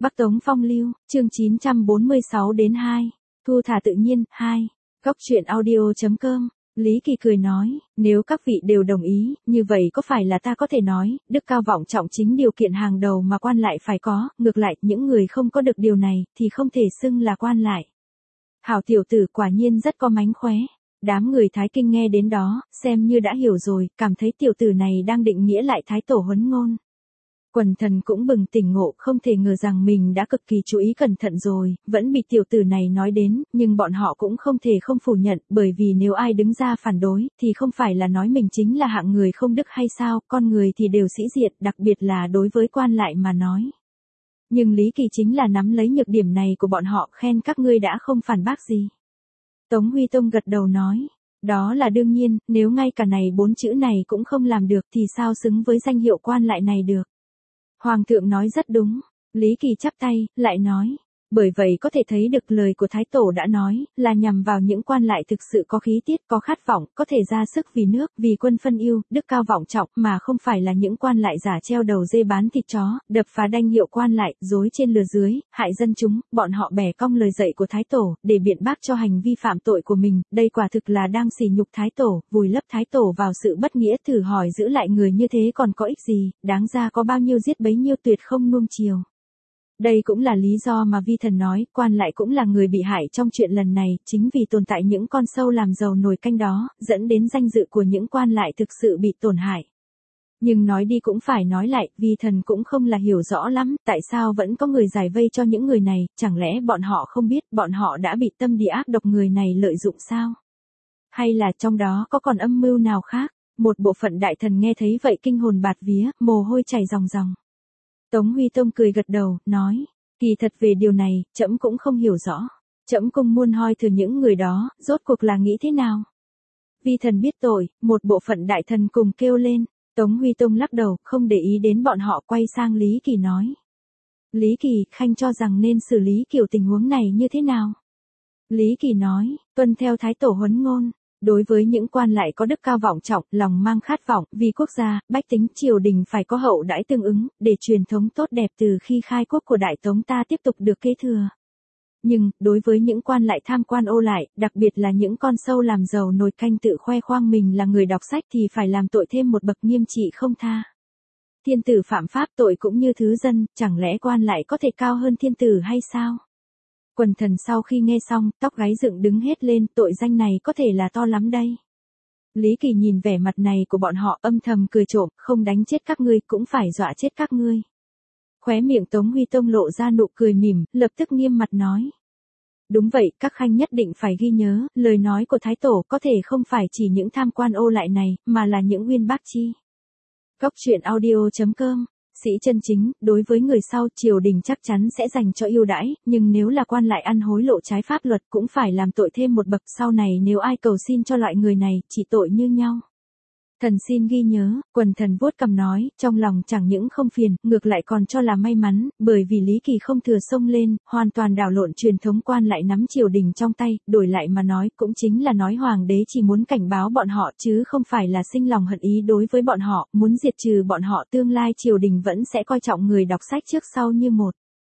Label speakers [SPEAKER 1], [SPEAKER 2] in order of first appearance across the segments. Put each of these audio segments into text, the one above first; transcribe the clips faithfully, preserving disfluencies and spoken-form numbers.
[SPEAKER 1] Bắc Tống Phong Lưu, chương chín trăm bốn mươi sáu đến hai. Thu thả tự nhiên, hai. Góc truyện audio.com. Lý Kỳ cười nói, nếu các vị đều đồng ý, như vậy có phải là ta có thể nói, đức cao vọng trọng chính điều kiện hàng đầu mà quan lại phải có, ngược lại, những người không có được điều này, thì không thể xưng là quan lại. Hảo tiểu tử quả nhiên rất có mánh khóe. Đám người Thái Kinh nghe đến đó, xem như đã hiểu rồi, cảm thấy tiểu tử này đang định nghĩa lại Thái Tổ huấn ngôn. Quần thần cũng bừng tỉnh ngộ, không thể ngờ rằng mình đã cực kỳ chú ý cẩn thận rồi, vẫn bị tiểu tử này nói đến, nhưng bọn họ cũng không thể không phủ nhận, bởi vì nếu ai đứng ra phản đối, thì không phải là nói mình chính là hạng người không đức hay sao, con người thì đều sĩ diệt, đặc biệt là đối với quan lại mà nói. Nhưng Lý Kỳ chính là nắm lấy nhược điểm này của bọn họ, khen các ngươi đã không phản bác gì. Tống Huy Tông gật đầu nói, đó là đương nhiên, nếu ngay cả này bốn chữ này cũng không làm được thì sao xứng với danh hiệu quan lại này được. Hoàng thượng nói rất đúng, Lý Kỳ chắp tay, lại nói, bởi vậy có thể thấy được lời của Thái Tổ đã nói, là nhằm vào những quan lại thực sự có khí tiết, có khát vọng, có thể ra sức vì nước, vì quân phân ưu, đức cao vọng trọng, mà không phải là những quan lại giả treo đầu dê bán thịt chó, đập phá đanh hiệu quan lại, dối trên lừa dưới, hại dân chúng, bọn họ bẻ cong lời dạy của Thái Tổ, để biện bác cho hành vi phạm tội của mình, đây quả thực là đang sỉ nhục Thái Tổ, vùi lấp Thái Tổ vào sự bất nghĩa, thử hỏi giữ lại người như thế còn có ích gì, đáng ra có bao nhiêu giết bấy nhiêu, tuyệt không nuông chiều. Đây cũng là lý do mà vi thần nói, quan lại cũng là người bị hại trong chuyện lần này, chính vì tồn tại những con sâu làm dầu nồi canh đó, dẫn đến danh dự của những quan lại thực sự bị tổn hại. Nhưng nói đi cũng phải nói lại, vi thần cũng không là hiểu rõ lắm, tại sao vẫn có người giải vây cho những người này, chẳng lẽ bọn họ không biết, bọn họ đã bị tâm địa ác độc người này lợi dụng sao? Hay là trong đó có còn âm mưu nào khác? Một bộ phận đại thần nghe thấy vậy kinh hồn bạt vía, mồ hôi chảy ròng ròng. Tống Huy Tông cười gật đầu, nói, kỳ thật về điều này, trẫm cũng không hiểu rõ. Trẫm cũng muốn hỏi thử những người đó, rốt cuộc là nghĩ thế nào? Vi thần biết tội, một bộ phận đại thần cùng kêu lên. Tống Huy Tông lắc đầu, không để ý đến bọn họ, quay sang Lý Kỳ nói. Lý Kỳ, khanh cho rằng nên xử lý kiểu tình huống này như thế nào? Lý Kỳ nói, tuân theo Thái Tổ huấn ngôn. Đối với những quan lại có đức cao vọng trọng, lòng mang khát vọng, vì quốc gia, bách tính, triều đình phải có hậu đãi tương ứng, để truyền thống tốt đẹp từ khi khai quốc của Đại Tống ta tiếp tục được kế thừa. Nhưng, đối với những quan lại tham quan ô lại, đặc biệt là những con sâu làm giàu nồi canh tự khoe khoang mình là người đọc sách thì phải làm tội thêm một bậc, nghiêm trị không tha. Thiên tử phạm pháp tội cũng như thứ dân, chẳng lẽ quan lại có thể cao hơn thiên tử hay sao? Quần thần sau khi nghe xong, tóc gáy dựng đứng hết lên, tội danh này có thể là to lắm đây. Lý Kỳ nhìn vẻ mặt này của bọn họ, âm thầm cười trộm, không đánh chết các ngươi cũng phải dọa chết các ngươi. Khóe miệng Tống Huy Tông lộ ra nụ cười mỉm, lập tức nghiêm mặt nói. Đúng vậy, các khanh nhất định phải ghi nhớ, lời nói của Thái Tổ có thể không phải chỉ những tham quan ô lại này, mà là những uyên bác chi. Góc truyện audio.com. Sĩ chân chính, đối với người sau, triều đình chắc chắn sẽ dành cho ưu đãi, nhưng nếu là quan lại ăn hối lộ trái pháp luật cũng phải làm tội thêm một bậc, sau này nếu ai cầu xin cho loại người này, chỉ tội như nhau. Thần xin ghi nhớ, quần thần vuốt cằm nói, trong lòng chẳng những không phiền, ngược lại còn cho là may mắn, bởi vì Lý Kỳ không thừa xông lên, hoàn toàn đảo lộn truyền thống quan lại nắm triều đình trong tay, đổi lại mà nói, cũng chính là nói hoàng đế chỉ muốn cảnh báo bọn họ chứ không phải là sinh lòng hận ý đối với bọn họ, muốn diệt trừ bọn họ, tương lai triều đình vẫn sẽ coi trọng người đọc sách trước sau như một.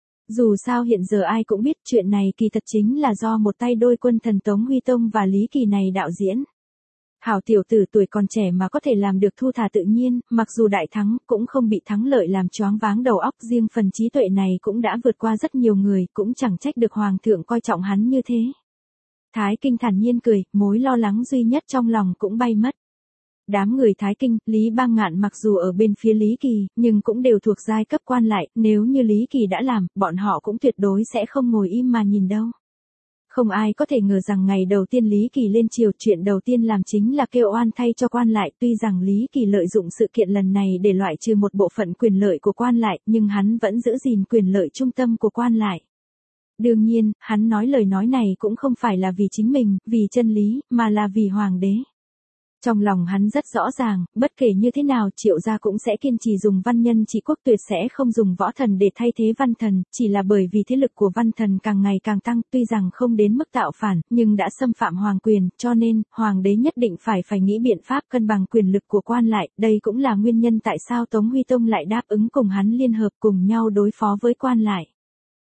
[SPEAKER 1] Dù sao hiện giờ ai cũng biết chuyện này kỳ thật chính là do một tay đôi quân thần Tống Huy Tông và Lý Kỳ này đạo diễn. Hảo tiểu tử tuổi còn trẻ mà có thể làm được thu thả tự nhiên, mặc dù đại thắng, cũng không bị thắng lợi làm choáng váng đầu óc, riêng phần trí tuệ này cũng đã vượt qua rất nhiều người, cũng chẳng trách được hoàng thượng coi trọng hắn như thế. Thái Kinh thản nhiên cười, mối lo lắng duy nhất trong lòng cũng bay mất. Đám người Thái Kinh, Lý Bang Ngạn mặc dù ở bên phía Lý Kỳ, nhưng cũng đều thuộc giai cấp quan lại, nếu như Lý Kỳ đã làm, bọn họ cũng tuyệt đối sẽ không ngồi im mà nhìn đâu. Không ai có thể ngờ rằng ngày đầu tiên Lý Kỳ lên triều, chuyện đầu tiên làm chính là kêu oan thay cho quan lại, tuy rằng Lý Kỳ lợi dụng sự kiện lần này để loại trừ một bộ phận quyền lợi của quan lại, nhưng hắn vẫn giữ gìn quyền lợi trung tâm của quan lại. Đương nhiên, hắn nói lời nói này cũng không phải là vì chính mình, vì chân lý, mà là vì hoàng đế. Trong lòng hắn rất rõ ràng, bất kể như thế nào Triệu gia cũng sẽ kiên trì dùng văn nhân trị quốc, tuyệt sẽ không dùng võ thần để thay thế văn thần, chỉ là bởi vì thế lực của văn thần càng ngày càng tăng, tuy rằng không đến mức tạo phản, nhưng đã xâm phạm hoàng quyền, cho nên, hoàng đế nhất định phải phải nghĩ biện pháp cân bằng quyền lực của quan lại, đây cũng là nguyên nhân tại sao Tống Huy Tông lại đáp ứng cùng hắn liên hợp cùng nhau đối phó với quan lại.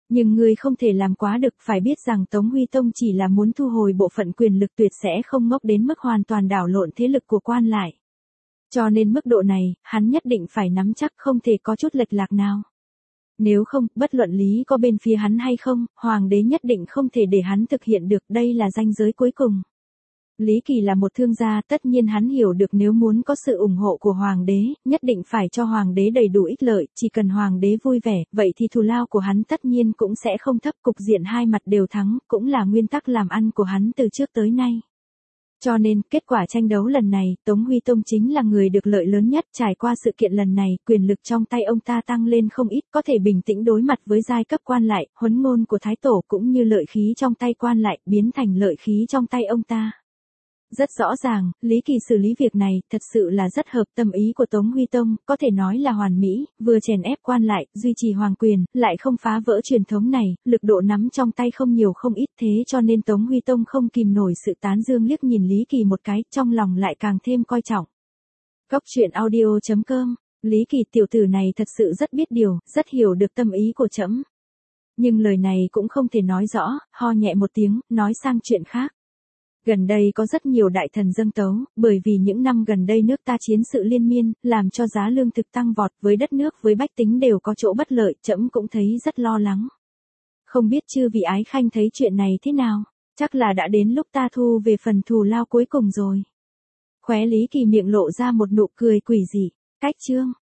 [SPEAKER 1] Nhưng ngươi không thể làm quá được, phải biết rằng Tống Huy Tông chỉ là muốn thu hồi bộ phận quyền lực, tuyệt sẽ không ngốc đến mức hoàn toàn đảo lộn thế lực của quan lại. Cho nên mức độ này, hắn nhất định phải nắm chắc, không thể có chút lệch lạc nào. Nếu không, bất luận lý có bên phía hắn hay không, hoàng đế nhất định không thể để hắn thực hiện được, đây là ranh giới cuối cùng. Lý Kỳ là một thương gia, tất nhiên hắn hiểu được nếu muốn có sự ủng hộ của hoàng đế, nhất định phải cho hoàng đế đầy đủ ích lợi, chỉ cần hoàng đế vui vẻ, vậy thì thù lao của hắn tất nhiên cũng sẽ không thấp, cục diện hai mặt đều thắng, cũng là nguyên tắc làm ăn của hắn từ trước tới nay. Cho nên, kết quả tranh đấu lần này, Tống Huy Tông chính là người được lợi lớn nhất, trải qua sự kiện lần này, quyền lực trong tay ông ta tăng lên không ít, có thể bình tĩnh đối mặt với giai cấp quan lại, huấn ngôn của Thái Tổ cũng như lợi khí trong tay quan lại, biến thành lợi khí trong tay ông ta. Rất rõ ràng, Lý Kỳ xử lý việc này, thật sự là rất hợp tâm ý của Tống Huy Tông, có thể nói là hoàn mỹ, vừa chèn ép quan lại, duy trì hoàng quyền, lại không phá vỡ truyền thống này, lực độ nắm trong tay không nhiều không ít, thế cho nên Tống Huy Tông không kìm nổi sự tán dương, liếc nhìn Lý Kỳ một cái, trong lòng lại càng thêm coi trọng. Góc truyện audio chấm com, Lý Kỳ tiểu tử này thật sự rất biết điều, rất hiểu được tâm ý của trẫm. Nhưng lời này cũng không thể nói rõ, ho nhẹ một tiếng, nói sang chuyện khác. Gần đây có rất nhiều đại thần dâng tấu, bởi vì những năm gần đây nước ta chiến sự liên miên, làm cho giá lương thực tăng vọt, với đất nước với bách tính đều có chỗ bất lợi, trẫm cũng thấy rất lo lắng. Không biết chư vị ái khanh thấy chuyện này thế nào, chắc là đã đến lúc ta thu về phần thù lao cuối cùng rồi. Khóe Lý Kỳ miệng lộ ra một nụ cười quỷ dị, cách chương.